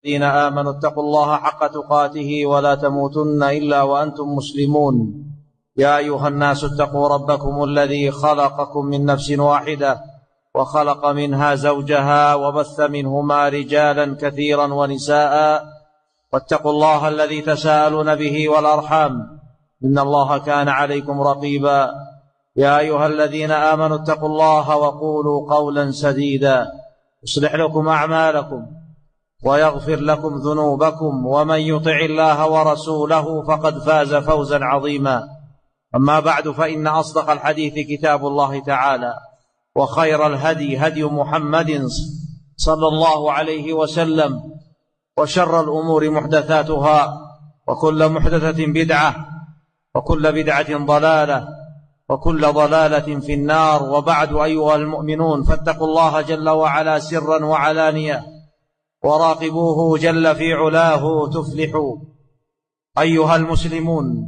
الذين آمنوا اتقوا الله حق تقاته ولا تموتن إلا وأنتم مسلمون. يا أيها الناس اتقوا ربكم الذي خلقكم من نفس واحدة وخلق منها زوجها وبث منهما رجالا كثيرا ونساء، واتقوا الله الذي تساءلون به والأرحام إن الله كان عليكم رقيبا. يا أيها الذين آمنوا اتقوا الله وقولوا قولا سديدا يصلح لكم أعمالكم ويغفر لكم ذنوبكم، ومن يطع الله ورسوله فقد فاز فوزا عظيما. أما بعد، فإن أصدق الحديث كتاب الله تعالى، وخير الهدي هدي محمد صلى الله عليه وسلم، وشر الأمور محدثاتها، وكل محدثة بدعة، وكل بدعة ضلالة، وكل ضلالة في النار. وبعد، أيها المؤمنون، فاتقوا الله جل وعلا سرا وعلانية، وراقبوه جل في علاه تفلحوا. أيها المسلمون،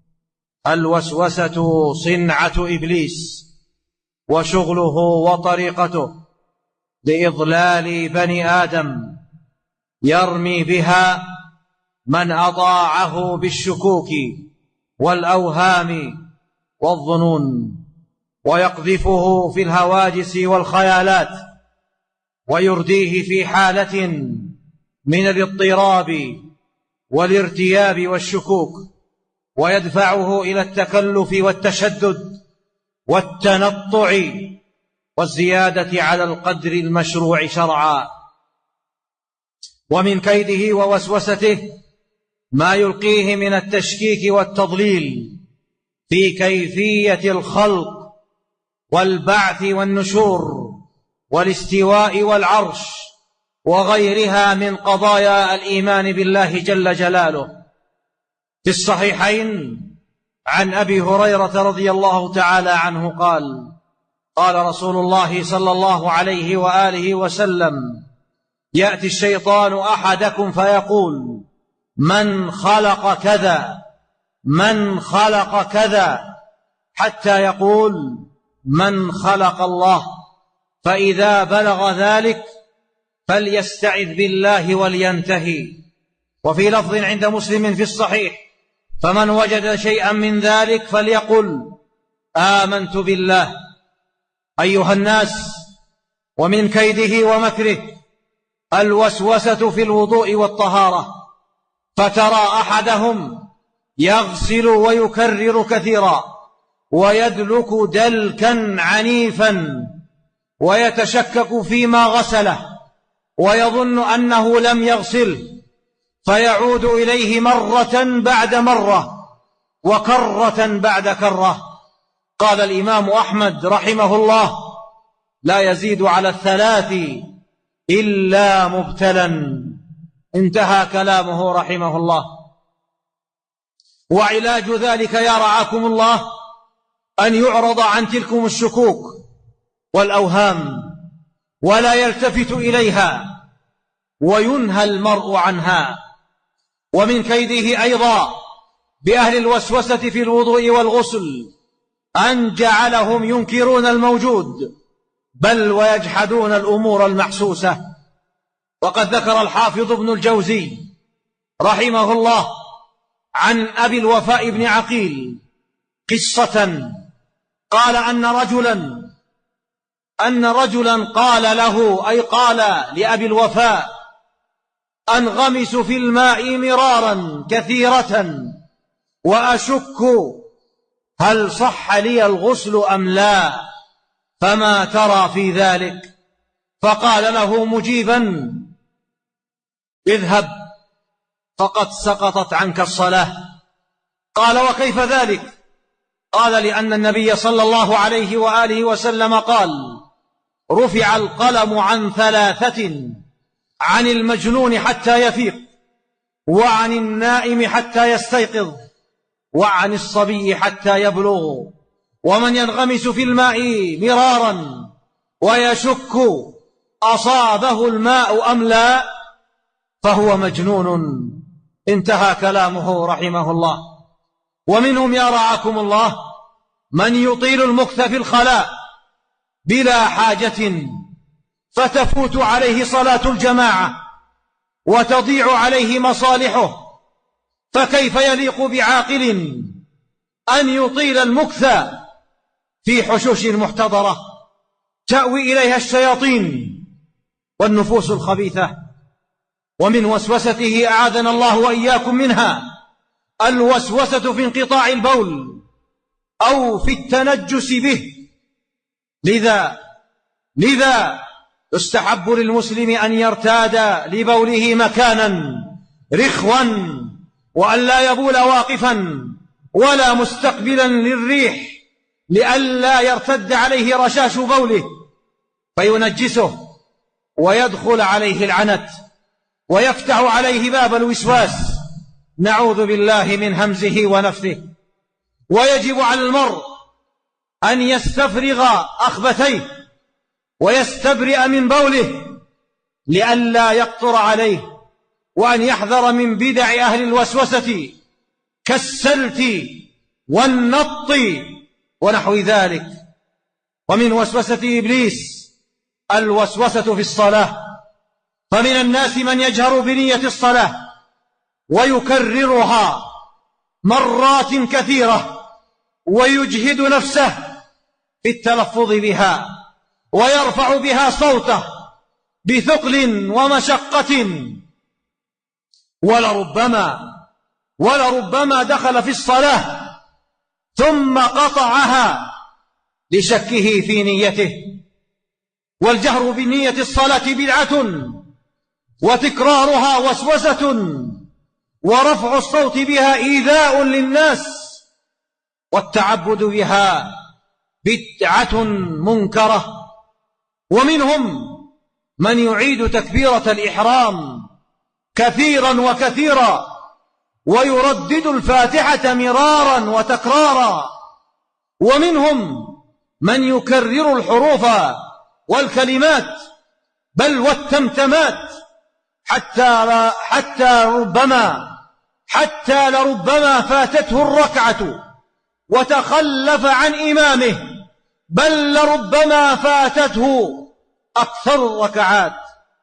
الوسوسة صنعة إبليس، وشغله وطريقته لإضلال بني آدم، يرمي بها من أطاعه بالشكوك والأوهام والظنون، ويقذفه في الهواجس والخيالات، ويرديه في حالة من الاضطراب والارتياب والشكوك، ويدفعه إلى التكلف والتشدد والتنطع والزيادة على القدر المشروع شرعا. ومن كيده ووسوسته ما يلقيه من التشكيك والتضليل في كيفية الخلق والبعث والنشور والاستواء والعرش وغيرها من قضايا الإيمان بالله جل جلاله. في الصحيحين عن أبي هريرة رضي الله تعالى عنه قال: قال رسول الله صلى الله عليه وآله وسلم: يأتي الشيطان أحدكم فيقول: من خلق كذا، من خلق كذا، حتى يقول: من خلق الله. فإذا بلغ ذلك فليستعذ بالله ولينتهي. وفي لفظ عند مسلم في الصحيح: فمن وجد شيئا من ذلك فليقل: آمنت بالله. أيها الناس، ومن كيده ومكره الوسوسة في الوضوء والطهارة، فترى أحدهم يغسل ويكرر كثيرا، ويدلك دلكا عنيفا، ويتشكك فيما غسله، ويظن أنه لم يغسله، فيعود إليه مرة بعد مرة، وكرة بعد كرة. قال الإمام أحمد رحمه الله: لا يزيد على 3 إلا مبتلا. انتهى كلامه رحمه الله. وعلاج ذلك يا رعاكم الله أن يعرض عن تلكم الشكوك والأوهام، ولا يلتفت إليها، وينهى المرء عنها. ومن كيده أيضا بأهل الوسوسة في الوضوء والغسل أن جعلهم ينكرون الموجود، بل ويجحدون الأمور المحسوسة. وقد ذكر الحافظ ابن الجوزي رحمه الله عن أبي الوفاء بن عقيل قصة، قال أن رجلا قال له، أي قال لأبي الوفاء: أنغمس في الماء مرارا كثيرة وأشك هل صح لي الغسل أم لا، فما ترى في ذلك؟ فقال له مجيبا: اذهب فقد سقطت عنك الصلاة. قال: وكيف ذلك؟ قال: لأن النبي صلى الله عليه وآله وسلم قال: رفع القلم عن 3: عن المجنون حتى يفيق، وعن النائم حتى يستيقظ، وعن الصبي حتى يبلغ. ومن ينغمس في الماء مرارا ويشك أصابه الماء أم لا فهو مجنون. انتهى كلامه رحمه الله. ومنهم يا رعاكم الله من يطيل المكث في الخلاء بلا حاجة فتفوت عليه صلاة الجماعة وتضيع عليه مصالحه، فكيف يليق بعاقل أن يطيل المكث في حشوش محتضرة تأوي إليها الشياطين والنفوس الخبيثة؟ ومن وسوسته أعاذنا الله وإياكم منها الوسوسة في انقطاع البول أو في التنجس به. لذا يستحب للمسلم أن يرتاد لبوله مكانا رخوا، وأن لا يبول واقفا ولا مستقبلا للريح، لئلا يرتد عليه رشاش بوله فينجسه ويدخل عليه العنت ويفتح عليه باب الوسواس، نعوذ بالله من همزه ونفثه. ويجب على المرء أن يستفرغ أخبثيه ويستبرئ من بوله لئلا يقطر عليه، وأن يحذر من بدع أهل الوسوسة كالسلت والنط ونحو ذلك. ومن وسوسة إبليس الوسوسة في الصلاة، فمن الناس من يجهر بنية الصلاة ويكررها مرات كثيرة ويجهد نفسه في التلفظ بها ويرفع بها صوته بثقل ومشقة، ولربما دخل في الصلاة ثم قطعها لشكه في نيته. والجهر بنية الصلاة بدعة، وتكرارها وسوسة، ورفع الصوت بها إيذاء للناس، والتعبد بها بدعة منكرة. ومنهم من يعيد تكبيرة الإحرام كثيرا وكثيرا ويردد الفاتحة مرارا وتكرارا. ومنهم من يكرر الحروف والكلمات بل والتمتمات حتى لربما فاتته الركعة وتخلف عن إمامه، بل لربما فاتته أكثر الركعات.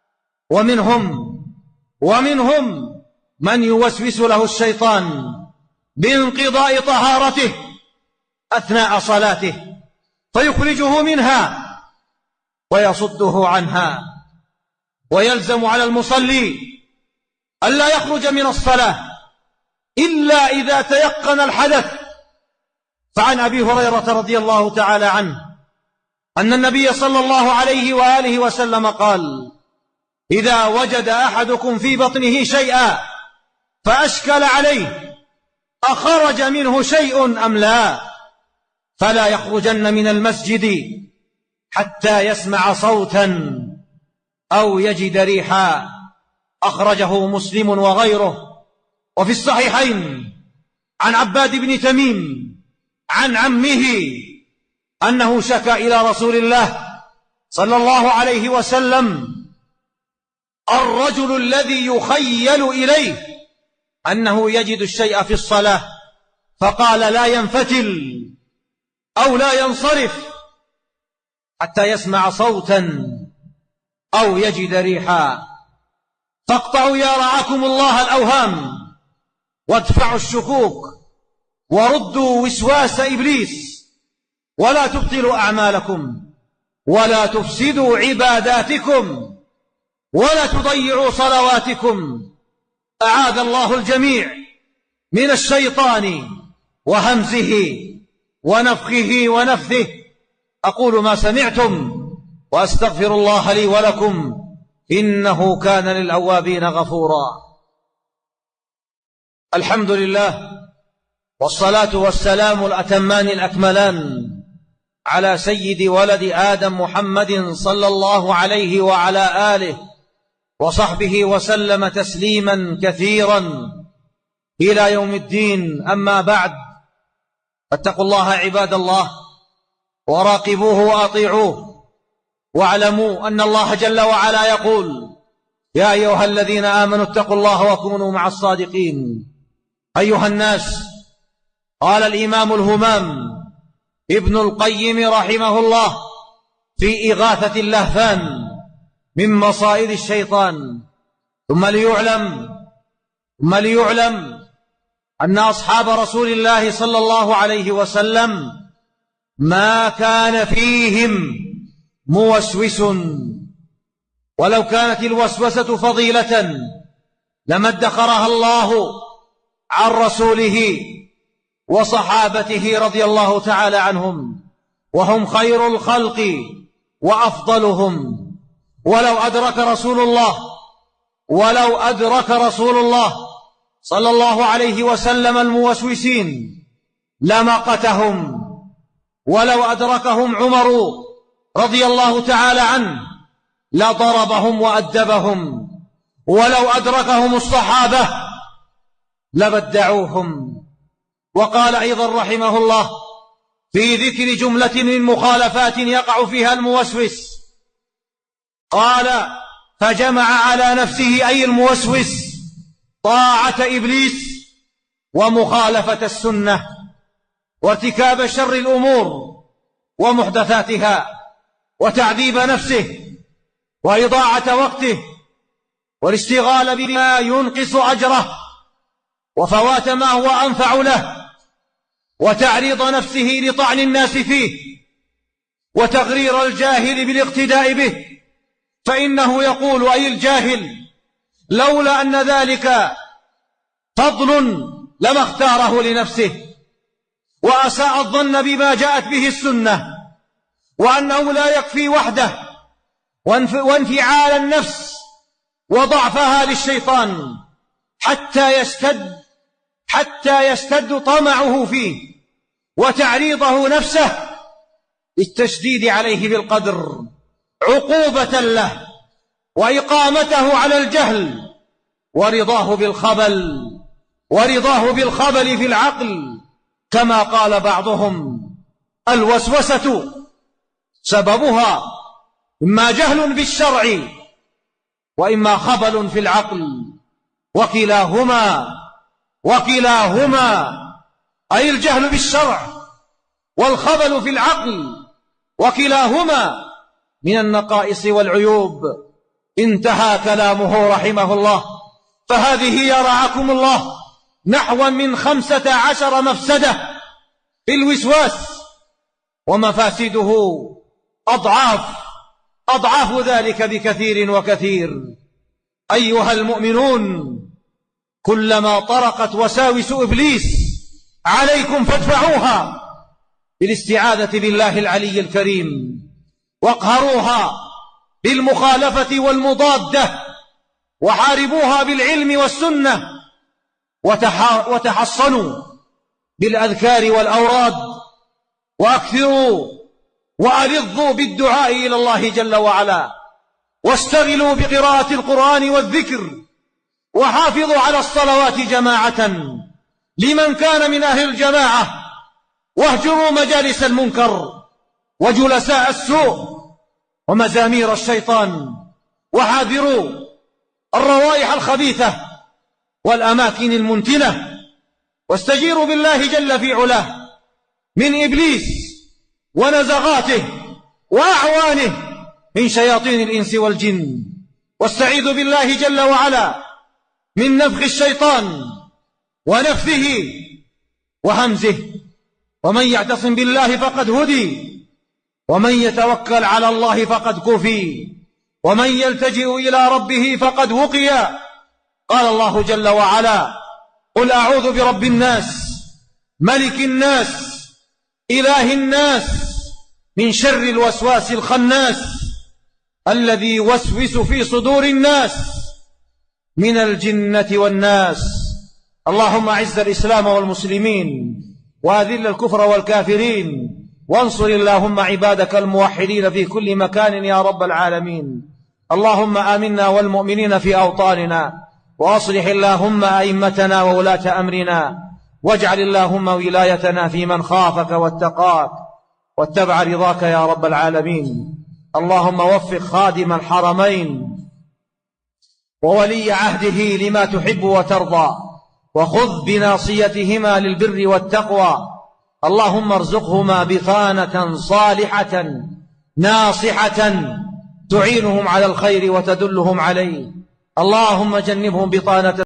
ومنهم من يوسوس له الشيطان بانقضاء طهارته أثناء صلاته فيخرجه منها ويصده عنها. ويلزم على المصلي ألا يخرج من الصلاة إلا إذا تيقن الحدث. فعن أبي هريرة رضي الله تعالى عنه أن النبي صلى الله عليه وآله وسلم قال: إذا وجد أحدكم في بطنه شيئا فأشكل عليه أخرج منه شيء أم لا، فلا يخرجن من المسجد حتى يسمع صوتا أو يجد ريحا. أخرجه مسلم وغيره. وفي الصحيحين عن عباد بن تميم عن عمه أنه شكى إلى رسول الله صلى الله عليه وسلم الرجل الذي يخيل إليه أنه يجد الشيء في الصلاة، فقال: لا ينفتل أو لا ينصرف حتى يسمع صوتا أو يجد ريحا. فاقطعوا يا رعاكم الله الأوهام، وادفعوا الشكوك، وردوا وسواس إبليس، ولا تبطلوا أعمالكم، ولا تفسدوا عباداتكم، ولا تضيعوا صلواتكم. أعاذ الله الجميع من الشيطان وهمزه ونفخه ونفثه. أقول ما سمعتم وأستغفر الله لي ولكم، إنه كان للأوابين غفورا. الحمد لله، والصلاة والسلام الأتمان الأكملان على سيد ولد آدم محمد صلى الله عليه وعلى آله وصحبه وسلم تسليما كثيرا إلى يوم الدين. أما بعد، فاتقوا الله عباد الله، وراقبوه وأطيعوه، واعلموا أن الله جل وعلا يقول: يا أيها الذين آمنوا اتقوا الله وكونوا مع الصادقين. أيها الناس، قال الإمام الهمام ابن القيم رحمه الله في إغاثة اللهفان من مصائد الشيطان: ثم ليعلم أن أصحاب رسول الله صلى الله عليه وسلم ما كان فيهم موسوس، ولو كانت الوسوسة فضيلة لما ادخرها الله عن رسوله وصحابته رضي الله تعالى عنهم، وهم خير الخلق وأفضلهم. ولو أدرك رسول الله صلى الله عليه وسلم الموسوسين لمقتهم، ولو أدركهم عمر رضي الله تعالى عنه لضربهم وأدبهم، ولو أدركهم الصحابة لبدعوهم. وقال أيضا رحمه الله في ذكر جملة من مخالفات يقع فيها الموسوس، قال: فجمع على نفسه أي الموسوس طاعة إبليس ومخالفة السنة وارتكاب شر الأمور ومحدثاتها وتعذيب نفسه وإضاعة وقته والاشتغال بما ينقص أجره وفوات ما هو أنفع له وتعريض نفسه لطعن الناس فيه وتغرير الجاهل بالاقتداء به، فإنه يقول أي الجاهل: لولا أن ذلك فضل لما اختاره لنفسه، وأساء الظن بما جاءت به السنة، وأنه لا يكفي وحده، وانفعال النفس وضعفها للشيطان حتى يشتد طمعه فيه وتعريضه نفسه بالتشديد عليه بالقدر عقوبة له وإقامته على الجهل ورضاه بالخبل في العقل، كما قال بعضهم: الوسوسة سببها إما جهل بالشرع وإما خبل في العقل، وكلاهما أي الجهل بالشرع والخبل في العقل وكلاهما من النقائص والعيوب. انتهى كلامه رحمه الله. فهذه يا رعاكم الله نحو من 15 مفسدة في الوسواس، ومفاسده أضعاف ذلك بكثير وكثير. أيها المؤمنون، كلما طرقت وساوس إبليس عليكم فادفعوها بالاستعاذة بالله العلي الكريم، واقهروها بالمخالفة والمضادة، وحاربوها بالعلم والسنة، وتحصنوا بالأذكار والأوراد، وأكثروا وألظوا بالدعاء إلى الله جل وعلا، واشتغلوا بقراءة القرآن والذكر، وحافظوا على الصلوات جماعة لمن كان من أهل الجماعة، واهجروا مجالس المنكر وجلساء السوء ومزامير الشيطان، وحاذروا الروائح الخبيثة والأماكن المنتنة، واستجيروا بالله جل في علاه من إبليس ونزغاته وأعوانه من شياطين الإنس والجن، واستعيذوا بالله جل وعلا من نفخ الشيطان ونفثه وهمزه. ومن يعتصم بالله فقد هدي، ومن يتوكل على الله فقد كفي، ومن يلتجئ إلى ربه فقد وقي. قال الله جل وعلا: قل أعوذ برب الناس ملك الناس إله الناس من شر الوسواس الخناس الذي يوسوس في صدور الناس من الجنة والناس. اللهم أعز الإسلام والمسلمين، وأذل الكفر والكافرين، وانصر اللهم عبادك الموحدين في كل مكان يا رب العالمين. اللهم آمنا والمؤمنين في أوطاننا، وأصلح اللهم أئمتنا وولاة أمرنا، واجعل اللهم ولايتنا في من خافك واتقاك واتبع رضاك يا رب العالمين. اللهم وفق خادم الحرمين وولي عهده لما تحب وترضى، وخذ بناصيتهما للبر والتقوى. اللهم ارزقهما بطانة صالحة ناصحة تعينهم على الخير وتدلهم عليه. اللهم جنبهم بطانة